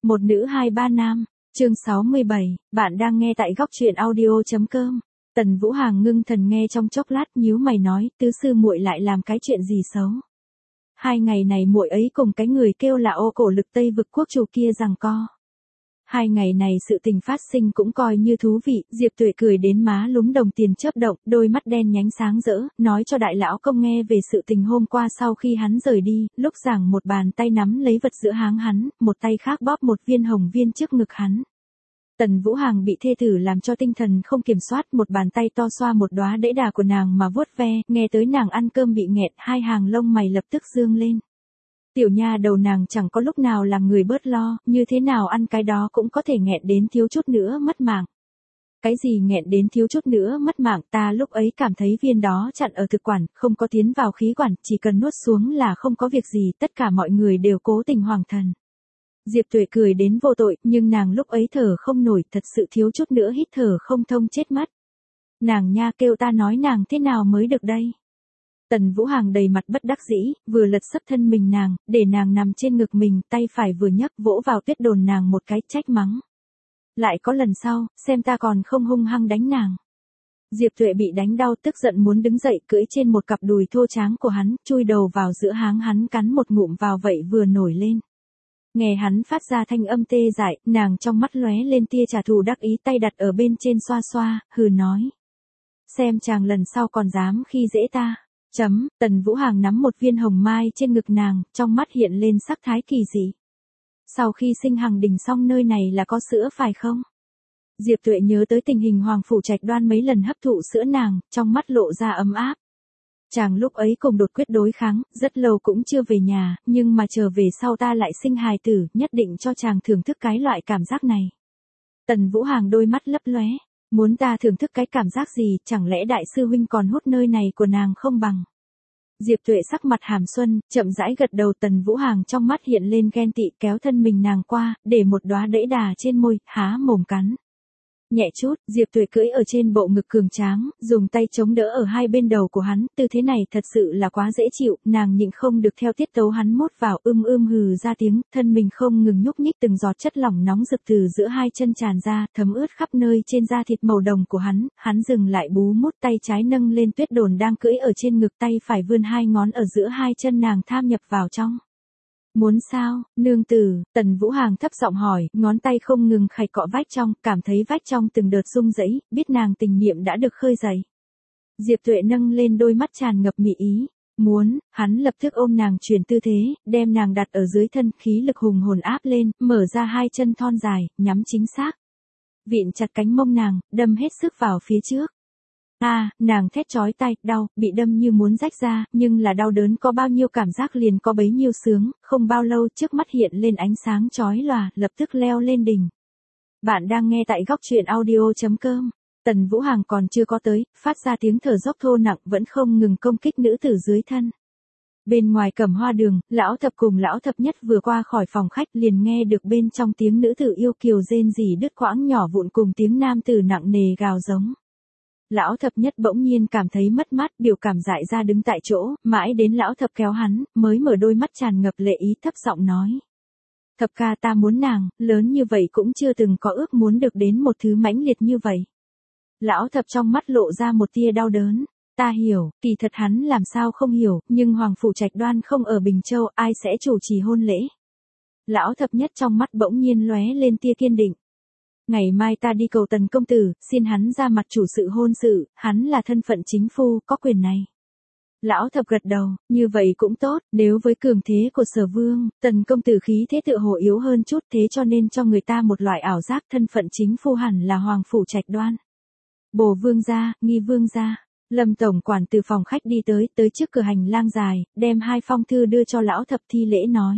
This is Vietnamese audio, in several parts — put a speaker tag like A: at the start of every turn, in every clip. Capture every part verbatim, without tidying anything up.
A: Một nữ hai ba nam, chương sáu mươi bảy, bạn đang nghe tại góc truyện audio.com. Tần Vũ Hàng ngưng thần nghe trong chốc lát, nhíu mày nói, tứ sư muội lại làm cái chuyện gì xấu? Hai ngày này muội ấy cùng cái người kêu là Ô Cổ Lực Tây vực quốc chủ kia giằng co. Hai ngày này sự tình phát sinh cũng coi như thú vị, Diệp Tuệ cười đến má lúm đồng tiền chớp động, đôi mắt đen nhánh sáng rỡ, nói cho đại lão công nghe về sự tình hôm qua sau khi hắn rời đi, lúc giảng một bàn tay nắm lấy vật giữa háng hắn, một tay khác bóp một viên hồng viên trước ngực hắn. Tần Vũ Hàng bị thê tử làm cho tinh thần không kiểm soát, một bàn tay to xoa một đóa đẫy đà của nàng mà vuốt ve, nghe tới nàng ăn cơm bị nghẹn, hai hàng lông mày lập tức dương lên. Tiểu nha đầu nàng chẳng có lúc nào làm người bớt lo, như thế nào ăn cái đó cũng có thể nghẹn đến thiếu chút nữa mất mạng. Cái gì nghẹn đến thiếu chút nữa mất mạng, ta lúc ấy cảm thấy viên đó chặn ở thực quản, không có tiến vào khí quản, chỉ cần nuốt xuống là không có việc gì, tất cả mọi người đều cố tình hoàng thần. Diệp Tuệ cười đến vô tội, nhưng nàng lúc ấy thở không nổi, thật sự thiếu chút nữa hít thở không thông chết mất. Nàng nha kêu ta nói nàng thế nào mới được đây? Tần Vũ Hàng đầy mặt bất đắc dĩ, vừa lật sấp thân mình nàng, để nàng nằm trên ngực mình, tay phải vừa nhấc vỗ vào tuyết đồn nàng một cái, trách mắng. Lại có lần sau, xem ta còn không hung hăng đánh nàng. Diệp Tuệ bị đánh đau tức giận muốn đứng dậy, cưỡi trên một cặp đùi thô tráng của hắn, chui đầu vào giữa háng hắn cắn một ngụm vào vậy vừa nổi lên. Nghe hắn phát ra thanh âm tê dại, nàng trong mắt lóe lên tia trả thù đắc ý, tay đặt ở bên trên xoa xoa, hừ nói. Xem chàng lần sau còn dám khi dễ ta. Chấm, Tần Vũ Hàng nắm một viên hồng mai trên ngực nàng, trong mắt hiện lên sắc thái kỳ dị. Sau khi sinh Hằng Đình xong nơi này là có sữa phải không? Diệp Tuệ nhớ tới tình hình Hoàng Phủ Trạch Đoan mấy lần hấp thụ sữa nàng, trong mắt lộ ra ấm áp. Chàng lúc ấy cùng đột quyết đối kháng, rất lâu cũng chưa về nhà, nhưng mà trở về sau ta lại sinh hài tử, nhất định cho chàng thưởng thức cái loại cảm giác này. Tần Vũ Hàng đôi mắt lấp lóe. Muốn ta thưởng thức cái cảm giác gì, chẳng lẽ đại sư huynh còn hút nơi này của nàng không bằng. Diệp Tuệ sắc mặt hàm xuân, chậm rãi gật đầu. Tần Vũ Hàng trong mắt hiện lên ghen tị, kéo thân mình nàng qua, để một đóa đẫy đà trên môi, há mồm cắn. Nhẹ chút, Diệp Tuệ cưỡi ở trên bộ ngực cường tráng, dùng tay chống đỡ ở hai bên đầu của hắn, tư thế này thật sự là quá dễ chịu, nàng nhịn không được theo tiết tấu hắn mốt vào, ưm ưm hừ ra tiếng, thân mình không ngừng nhúc nhích, từng giọt chất lỏng nóng rực từ giữa hai chân tràn ra, thấm ướt khắp nơi trên da thịt màu đồng của hắn, hắn dừng lại bú mút, tay trái nâng lên tuyết đồn đang cưỡi ở trên ngực, tay phải vươn hai ngón ở giữa hai chân nàng tham nhập vào trong. Muốn sao, nương tử? Tần Vũ Hàng thấp giọng hỏi, ngón tay không ngừng khạch cọ vách trong, cảm thấy vách trong từng đợt rung rẩy, biết nàng tình niệm đã được khơi dậy. Diệp Tuệ nâng lên đôi mắt tràn ngập mị ý. Muốn, hắn lập tức ôm nàng chuyển tư thế, đem nàng đặt ở dưới thân, khí lực hùng hồn áp lên, mở ra hai chân thon dài, nhắm chính xác. Vịn chặt cánh mông nàng, đâm hết sức vào phía trước. A, à, nàng thét chói tai, đau, bị đâm như muốn rách ra, nhưng là đau đớn có bao nhiêu cảm giác liền có bấy nhiêu sướng, không bao lâu trước mắt hiện lên ánh sáng chói lòa, lập tức leo lên đỉnh. Bạn đang nghe tại góc truyện audio.com. Tần Vũ Hàng còn chưa có tới, phát ra tiếng thở dốc thô nặng vẫn không ngừng công kích nữ tử dưới thân. Bên ngoài Cẩm Hoa Đường, lão thập cùng lão thập nhất vừa qua khỏi phòng khách liền nghe được bên trong tiếng nữ tử yêu kiều rên rỉ đứt quãng nhỏ vụn cùng tiếng nam tử nặng nề gào giống. Lão thập nhất bỗng nhiên cảm thấy mất mát, biểu cảm dại ra đứng tại chỗ, mãi đến lão thập kéo hắn, mới mở đôi mắt tràn ngập lệ ý thấp giọng nói. Thập ca ta muốn nàng, lớn như vậy cũng chưa từng có ước muốn được đến một thứ mãnh liệt như vậy. Lão thập trong mắt lộ ra một tia đau đớn. Ta hiểu, kỳ thật hắn làm sao không hiểu, nhưng Hoàng Phủ Trạch Đoan không ở Bình Châu, ai sẽ chủ trì hôn lễ. Lão thập nhất trong mắt bỗng nhiên lóe lên tia kiên định. Ngày mai ta đi cầu Tần công tử, xin hắn ra mặt chủ sự hôn sự, hắn là thân phận chính phu, có quyền này. Lão thập gật đầu, như vậy cũng tốt, nếu với cường thế của Sở Vương, Tần công tử khí thế tự hồ yếu hơn chút, thế cho nên cho người ta một loại ảo giác thân phận chính phu hẳn là Hoàng Phủ Trạch Đoan. Bồ vương gia, nghi vương gia. Lâm tổng quản từ phòng khách đi tới, tới trước cửa hành lang dài, đem hai phong thư đưa cho lão thập thi lễ nói.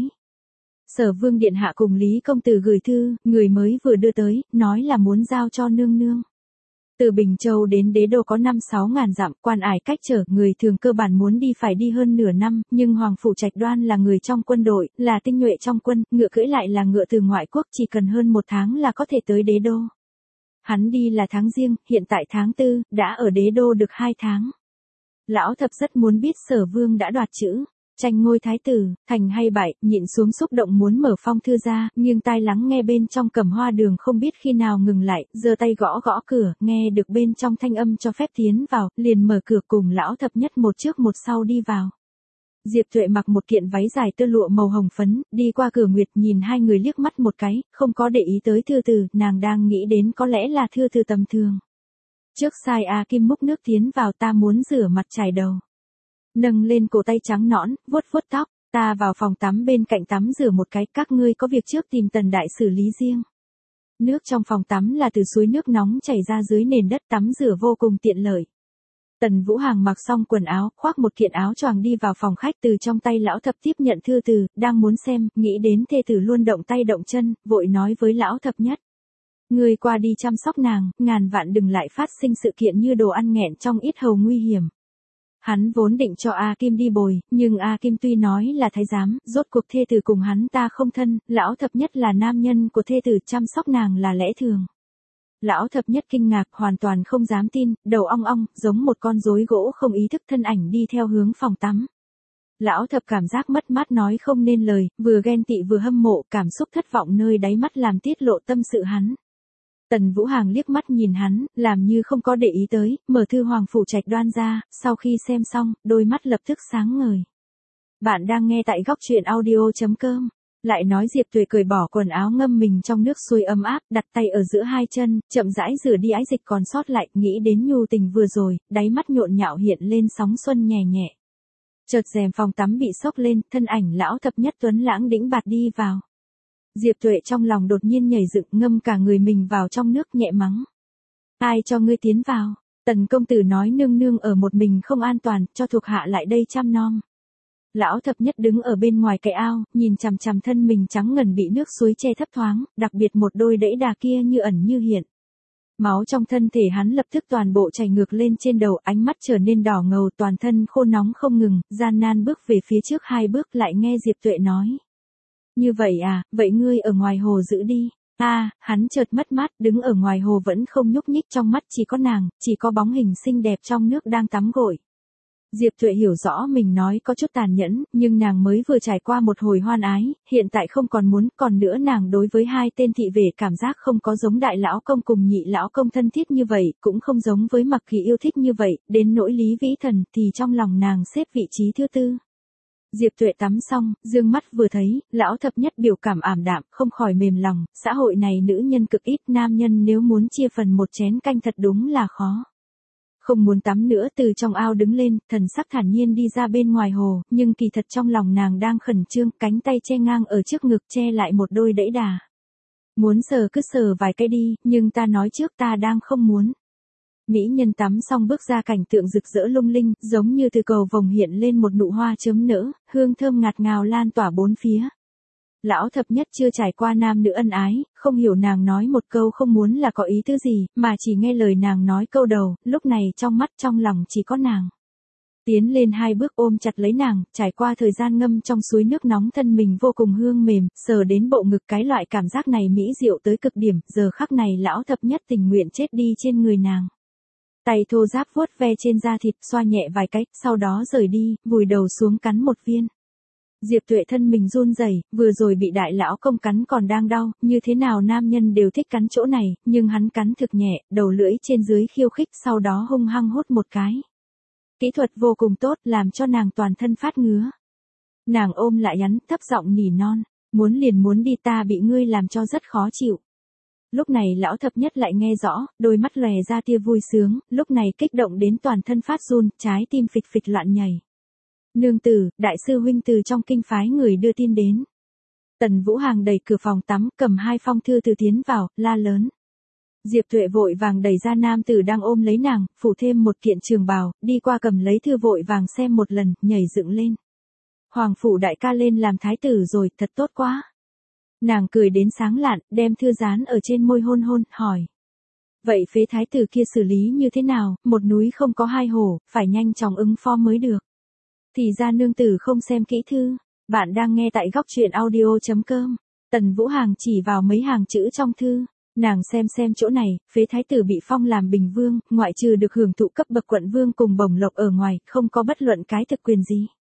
A: Sở Vương điện hạ cùng Lý công tử gửi thư, người mới vừa đưa tới, nói là muốn giao cho nương nương. Từ Bình Châu đến Đế Đô có năm sáu ngàn dặm, quan ải cách trở, người thường cơ bản muốn đi phải đi hơn nửa năm, nhưng Hoàng Phủ Trạch Đoan là người trong quân đội, là tinh nhuệ trong quân, ngựa cưỡi lại là ngựa từ ngoại quốc, chỉ cần hơn một tháng là có thể tới Đế Đô. Hắn đi là tháng Giêng, hiện tại tháng tư, đã ở Đế Đô được hai tháng. Lão thập rất muốn biết Sở Vương đã đoạt chữ. Tranh ngôi thái tử, thành hay bại, nhịn xuống xúc động muốn mở phong thư ra, nhưng tai lắng nghe bên trong Cẩm Hoa Đường không biết khi nào ngừng lại, giơ tay gõ gõ cửa, nghe được bên trong thanh âm cho phép tiến vào, liền mở cửa cùng lão thập nhất một trước một sau đi vào. Diệp Tuệ mặc một kiện váy dài tơ lụa màu hồng phấn, đi qua cửa nguyệt nhìn hai người liếc mắt một cái, không có để ý tới thư từ, nàng đang nghĩ đến có lẽ là thư từ tầm thường. Trước sai A Kim múc nước tiến vào, ta muốn rửa mặt chải đầu. Nâng lên cổ tay trắng nõn, vuốt vuốt tóc, ta vào phòng tắm bên cạnh tắm rửa một cái, các ngươi có việc trước tìm Tần đại xử lý riêng. Nước trong phòng tắm là từ suối nước nóng chảy ra dưới nền đất, tắm rửa vô cùng tiện lợi. Tần Vũ Hàng mặc xong quần áo, khoác một kiện áo choàng đi vào phòng khách, từ trong tay lão thập tiếp nhận thư từ, đang muốn xem, nghĩ đến thê tử luôn động tay động chân, vội nói với lão thập nhất. Ngươi qua đi chăm sóc nàng, ngàn vạn đừng lại phát sinh sự kiện như đồ ăn nghẹn trong yết hầu nguy hiểm. Hắn vốn định cho A Kim đi bồi, nhưng A Kim tuy nói là thái giám, rốt cuộc thê tử cùng hắn ta không thân, lão thập nhất là nam nhân của thê tử, chăm sóc nàng là lẽ thường. Lão thập nhất kinh ngạc, hoàn toàn không dám tin, đầu ong ong, giống một con rối gỗ không ý thức thân ảnh đi theo hướng phòng tắm. Lão thập cảm giác mất mát nói không nên lời, vừa ghen tị vừa hâm mộ, cảm xúc thất vọng nơi đáy mắt làm tiết lộ tâm sự hắn. Tần Vũ Hàng liếc mắt nhìn hắn, làm như không có để ý tới, mở thư Hoàng Phủ Trạch Đoan ra, sau khi xem xong, đôi mắt lập tức sáng ngời. Bạn đang nghe tại góc truyện audio chấm com. Lại nói Diệp Tuệ cởi bỏ quần áo ngâm mình trong nước suối ấm áp, đặt tay ở giữa hai chân, chậm rãi rửa đi ái dịch còn sót lại, nghĩ đến nhu tình vừa rồi, đáy mắt nhộn nhạo hiện lên sóng xuân nhẹ nhẹ. Chợt rèm phòng tắm bị xốc lên, thân ảnh lão thập nhất tuấn lãng đĩnh bạt đi vào. Diệp Tuệ trong lòng đột nhiên nhảy dựng, ngâm cả người mình vào trong nước, nhẹ mắng. Ai cho ngươi tiến vào? Tần công tử nói nương nương ở một mình không an toàn, cho thuộc hạ lại đây chăm nom. Lão thập nhất đứng ở bên ngoài cái ao, nhìn chằm chằm thân mình trắng ngần bị nước suối che thấp thoáng, đặc biệt một đôi đẫy đà kia như ẩn như hiện. Máu trong thân thể hắn lập tức toàn bộ chảy ngược lên trên đầu, ánh mắt trở nên đỏ ngầu, toàn thân khô nóng không ngừng, gian nan bước về phía trước hai bước, lại nghe Diệp Tuệ nói. Như vậy à, vậy ngươi ở ngoài hồ giữ đi. A, à, hắn chợt mất mát, đứng ở ngoài hồ vẫn không nhúc nhích, trong mắt chỉ có nàng, chỉ có bóng hình xinh đẹp trong nước đang tắm gội. Diệp Tuệ hiểu rõ mình nói có chút tàn nhẫn, nhưng nàng mới vừa trải qua một hồi hoan ái, hiện tại không còn muốn, còn nữa nàng đối với hai tên thị vệ cảm giác không có giống đại lão công cùng nhị lão công thân thiết như vậy, cũng không giống với Mặc Kỳ yêu thích như vậy, đến nỗi Lý Vĩ Thần thì trong lòng nàng xếp vị trí thứ tư. Diệp Tuệ tắm xong, dương mắt vừa thấy, lão thập nhất biểu cảm ảm đạm, không khỏi mềm lòng, xã hội này nữ nhân cực ít, nam nhân nếu muốn chia phần một chén canh thật đúng là khó. Không muốn tắm nữa, từ trong ao đứng lên, thần sắc thản nhiên đi ra bên ngoài hồ, nhưng kỳ thật trong lòng nàng đang khẩn trương, cánh tay che ngang ở trước ngực che lại một đôi đẫy đà. Muốn sờ cứ sờ vài cái đi, nhưng ta nói trước ta đang không muốn. Mỹ nhân tắm xong bước ra, cảnh tượng rực rỡ lung linh, giống như từ cầu vồng hiện lên một nụ hoa chớm nở, hương thơm ngạt ngào lan tỏa bốn phía. Lão thập nhất chưa trải qua nam nữ ân ái, không hiểu nàng nói một câu không muốn là có ý tứ gì, mà chỉ nghe lời nàng nói câu đầu, lúc này trong mắt trong lòng chỉ có nàng. Tiến lên hai bước ôm chặt lấy nàng, trải qua thời gian ngâm trong suối nước nóng, thân mình vô cùng hương mềm, sờ đến bộ ngực, cái loại cảm giác này mỹ diệu tới cực điểm, giờ khắc này lão thập nhất tình nguyện chết đi trên người nàng. Tay thô ráp vuốt ve trên da thịt, xoa nhẹ vài cái, sau đó rời đi, vùi đầu xuống cắn một viên. Diệp Tuệ thân mình run rẩy, vừa rồi bị đại lão công cắn còn đang đau, như thế nào nam nhân đều thích cắn chỗ này, nhưng hắn cắn thực nhẹ, đầu lưỡi trên dưới khiêu khích, sau đó hung hăng hút một cái. Kỹ thuật vô cùng tốt, làm cho nàng toàn thân phát ngứa. Nàng ôm lại hắn, thấp giọng nỉ non, muốn liền muốn đi, ta bị ngươi làm cho rất khó chịu. Lúc này lão thập nhất lại nghe rõ, đôi mắt lòe ra tia vui sướng, lúc này kích động đến toàn thân phát run, trái tim phịch phịch loạn nhảy. Nương tử, đại sư huynh từ trong kinh phái người đưa tin đến. Tần Vũ Hàng đẩy cửa phòng tắm, cầm hai phong thư từ tiến vào, la lớn. Diệp Tuệ vội vàng đẩy ra nam tử đang ôm lấy nàng, phủ thêm một kiện trường bào, đi qua cầm lấy thư vội vàng xem một lần, nhảy dựng lên. Hoàng phủ đại ca lên làm thái tử rồi, thật tốt quá. Nàng cười đến sáng lạn, đem thư dán ở trên môi hôn hôn, hỏi. Vậy phế thái tử kia xử lý như thế nào, một núi không có hai hổ, phải nhanh chóng ứng phó mới được. Thì ra nương tử không xem kỹ thư, bạn đang nghe tại góc truyện audio chấm com. Tần Vũ Hàng chỉ vào mấy hàng chữ trong thư, nàng xem xem chỗ này, phế thái tử bị phong làm bình vương, ngoại trừ được hưởng thụ cấp bậc quận vương cùng bổng lộc ở ngoài, không có bất luận cái thực quyền gì.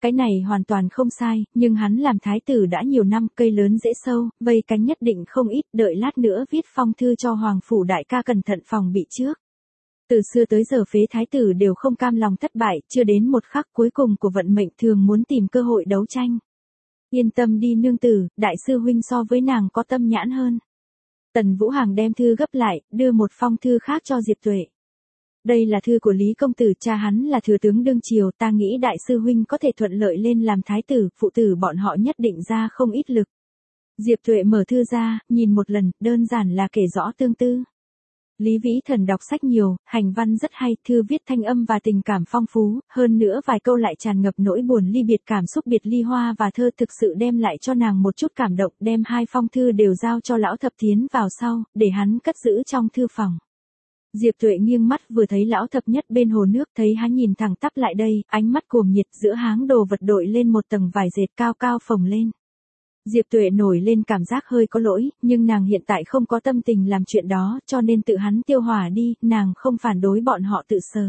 A: Cái này hoàn toàn không sai, nhưng hắn làm thái tử đã nhiều năm, cây lớn dễ sâu, vây cánh nhất định không ít, đợi lát nữa viết phong thư cho hoàng phủ đại ca cẩn thận phòng bị trước. Từ xưa tới giờ phế thái tử đều không cam lòng thất bại, chưa đến một khắc cuối cùng của vận mệnh thường muốn tìm cơ hội đấu tranh. Yên tâm đi nương tử, đại sư huynh so với nàng có tâm nhãn hơn. Tần Vũ Hằng đem thư gấp lại, đưa một phong thư khác cho Diệp Tuệ. Đây là thư của Lý công tử, cha hắn là thừa tướng đương triều, ta nghĩ đại sư huynh có thể thuận lợi lên làm thái tử, phụ tử bọn họ nhất định ra không ít lực. Diệp Tuệ mở thư ra, nhìn một lần, đơn giản là kể rõ tương tư. Lý Vĩ Thần đọc sách nhiều, hành văn rất hay, thư viết thanh âm và tình cảm phong phú, hơn nữa vài câu lại tràn ngập nỗi buồn ly biệt, cảm xúc biệt ly, hoa và thơ thực sự đem lại cho nàng một chút cảm động, đem hai phong thư đều giao cho lão thập tiến vào sau, để hắn cất giữ trong thư phòng. Diệp Tuệ nghiêng mắt vừa thấy lão thập nhất bên hồ nước, thấy hắn nhìn thẳng tắp lại đây, ánh mắt cuồng nhiệt, giữa háng đồ vật đội lên một tầng vải dệt cao cao phồng lên. Diệp Tuệ nổi lên cảm giác hơi có lỗi, nhưng nàng hiện tại không có tâm tình làm chuyện đó, cho nên tự hắn tiêu hỏa đi, nàng không phản đối bọn họ tự sờ.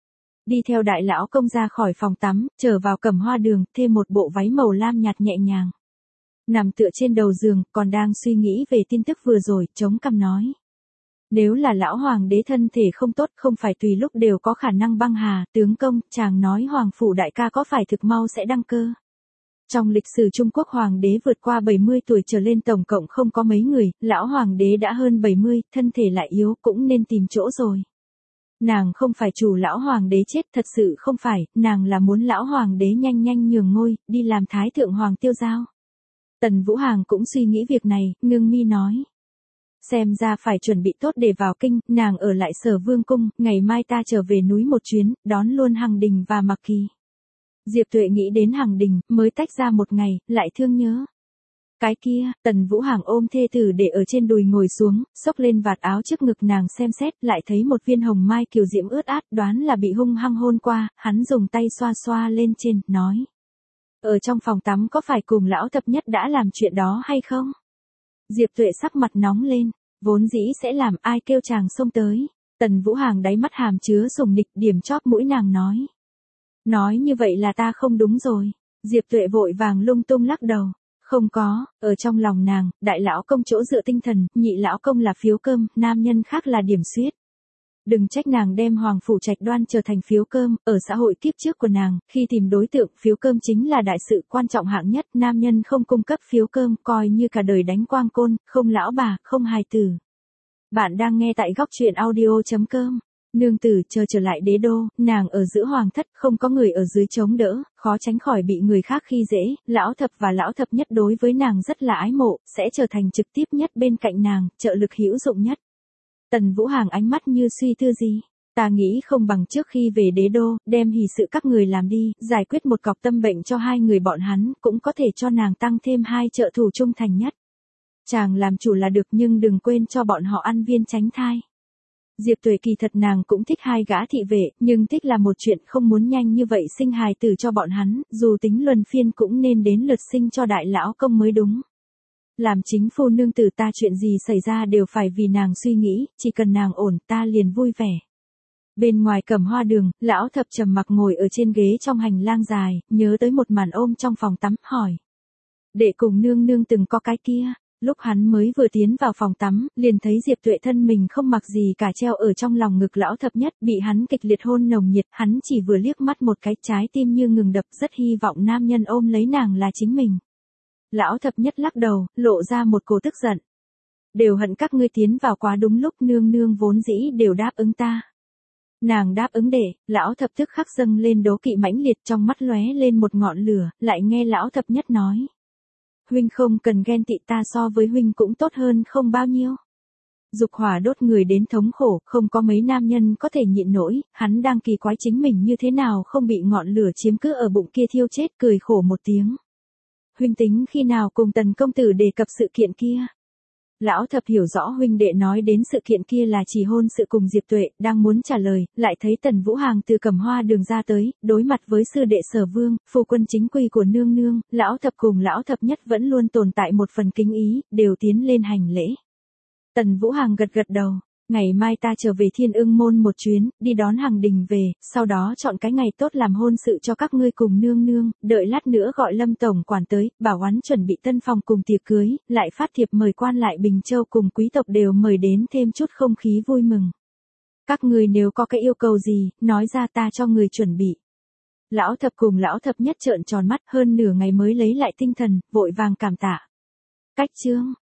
A: Đi theo đại lão công ra khỏi phòng tắm, trở vào Cẩm Hoa Đường, thêm một bộ váy màu lam nhạt nhẹ nhàng. Nằm tựa trên đầu giường, còn đang suy nghĩ về tin tức vừa rồi, chống cằm nói. Nếu là lão hoàng đế thân thể không tốt, không phải tùy lúc đều có khả năng băng hà, tướng công, chàng nói hoàng phủ đại ca có phải thực mau sẽ đăng cơ. Trong lịch sử Trung Quốc hoàng đế vượt qua bảy mươi tuổi trở lên tổng cộng không có mấy người, lão hoàng đế đã hơn bảy mươi, thân thể lại yếu, cũng nên tìm chỗ rồi. Nàng không phải chủ lão hoàng đế chết, thật sự không phải, nàng là muốn lão hoàng đế nhanh nhanh nhường ngôi, đi làm thái thượng hoàng tiêu giao. Tần Vũ Hằng cũng suy nghĩ việc này, ngưng mi nói. Xem ra phải chuẩn bị tốt để vào kinh, nàng ở lại Sở Vương cung, ngày mai ta trở về núi một chuyến, đón luôn Hằng Đình và Mặc Kỳ. Diệp Tuệ nghĩ đến Hằng Đình, mới tách ra một ngày, lại thương nhớ. Cái kia, Tần Vũ Hằng ôm thê tử để ở trên đùi ngồi xuống, xốc lên vạt áo trước ngực nàng xem xét, lại thấy một viên hồng mai kiều diễm ướt át, đoán là bị hung hăng hôn qua, hắn dùng tay xoa xoa lên trên, nói. Ở trong phòng tắm có phải cùng lão thập nhất đã làm chuyện đó hay không? Diệp Tuệ sắc mặt nóng lên, vốn dĩ sẽ làm, ai kêu chàng xông tới. Tần Vũ Hằng đáy mắt hàm chứa sùng nịch, điểm chóp mũi nàng nói. Nói như vậy là ta không đúng rồi. Diệp Tuệ vội vàng lung tung lắc đầu. Không có, ở trong lòng nàng, đại lão công chỗ dựa tinh thần, nhị lão công là phiếu cơm, nam nhân khác là điểm xuyết. Đừng trách nàng đem Hoàng Phủ Trạch Đoan trở thành phiếu cơm, ở xã hội kiếp trước của nàng, khi tìm đối tượng, phiếu cơm chính là đại sự quan trọng hạng nhất, nam nhân không cung cấp phiếu cơm, coi như cả đời đánh quang côn, không lão bà, không hài tử. Bạn đang nghe tại góc truyện audio chấm com. Nương tử chờ trở lại đế đô, nàng ở giữa hoàng thất, không có người ở dưới chống đỡ, khó tránh khỏi bị người khác khi dễ, lão thập và lão thập nhất đối với nàng rất là ái mộ, sẽ trở thành trực tiếp nhất bên cạnh nàng, trợ lực hữu dụng nhất. Tần Vũ Hằng ánh mắt như suy tư gì. Ta nghĩ không bằng trước khi về đế đô, đem hỷ sự các người làm đi, giải quyết một cọc tâm bệnh cho hai người bọn hắn, cũng có thể cho nàng tăng thêm hai trợ thủ trung thành nhất. Chàng làm chủ là được nhưng đừng quên cho bọn họ ăn viên tránh thai. Diệp Tuệ kỳ thật nàng cũng thích hai gã thị vệ, nhưng thích là một chuyện, không muốn nhanh như vậy sinh hài tử cho bọn hắn, dù tính luân phiên cũng nên đến lượt sinh cho đại lão công mới đúng. Làm chính phu nương tử ta, chuyện gì xảy ra đều phải vì nàng suy nghĩ, chỉ cần nàng ổn ta liền vui vẻ. Bên ngoài Cẩm Hoa Đường, lão thập trầm mặc ngồi ở trên ghế trong hành lang dài, nhớ tới một màn ôm trong phòng tắm, hỏi. Đệ cùng nương nương từng có cái kia. Lúc hắn mới vừa tiến vào phòng tắm, liền thấy Diệp Tuệ thân mình không mặc gì cả treo ở trong lòng ngực lão thập nhất, bị hắn kịch liệt hôn nồng nhiệt, hắn chỉ vừa liếc mắt một cái, trái tim như ngừng đập, rất hy vọng nam nhân ôm lấy nàng là chính mình. Lão thập nhất lắc đầu, lộ ra một cổ tức giận. Đều hận các ngươi tiến vào quá đúng lúc, nương nương vốn dĩ đều đáp ứng ta. Nàng đáp ứng để, lão thập tức khắc dâng lên đố kỵ mãnh liệt, trong mắt lóe lên một ngọn lửa, lại nghe lão thập nhất nói. Huynh không cần ghen tị, ta so với huynh cũng tốt hơn không bao nhiêu. Dục hỏa đốt người đến thống khổ, không có mấy nam nhân có thể nhịn nổi, hắn đang kỳ quái chính mình như thế nào không bị ngọn lửa chiếm cứ ở bụng kia thiêu chết, cười khổ một tiếng. Huynh tính khi nào cùng Tần công tử đề cập sự kiện kia? Lão thập hiểu rõ huynh đệ nói đến sự kiện kia là chỉ hôn sự cùng Diệp Tuệ, đang muốn trả lời, lại thấy Tần Vũ Hằng từ Cẩm Hoa Đường ra tới, đối mặt với sư đệ Sở Vương, phu quân chính quy của nương nương, lão thập cùng lão thập nhất vẫn luôn tồn tại một phần kính ý, đều tiến lên hành lễ. Tần Vũ Hằng gật gật đầu, Ngày mai ta trở về Thiên Ưng Môn một chuyến, đi đón Hằng Đình về, sau đó chọn cái ngày tốt làm hôn sự cho các ngươi cùng nương nương, đợi lát nữa gọi Lâm tổng quản tới, bảo hắn chuẩn bị tân phòng cùng tiệc cưới, lại phát thiệp mời quan lại Bình Châu cùng quý tộc đều mời đến thêm chút không khí vui mừng. Các ngươi nếu có cái yêu cầu gì, nói ra ta cho người chuẩn bị. Lão thập cùng lão thập nhất trợn tròn mắt, hơn nửa ngày mới lấy lại tinh thần, vội vàng cảm tạ. Cách chương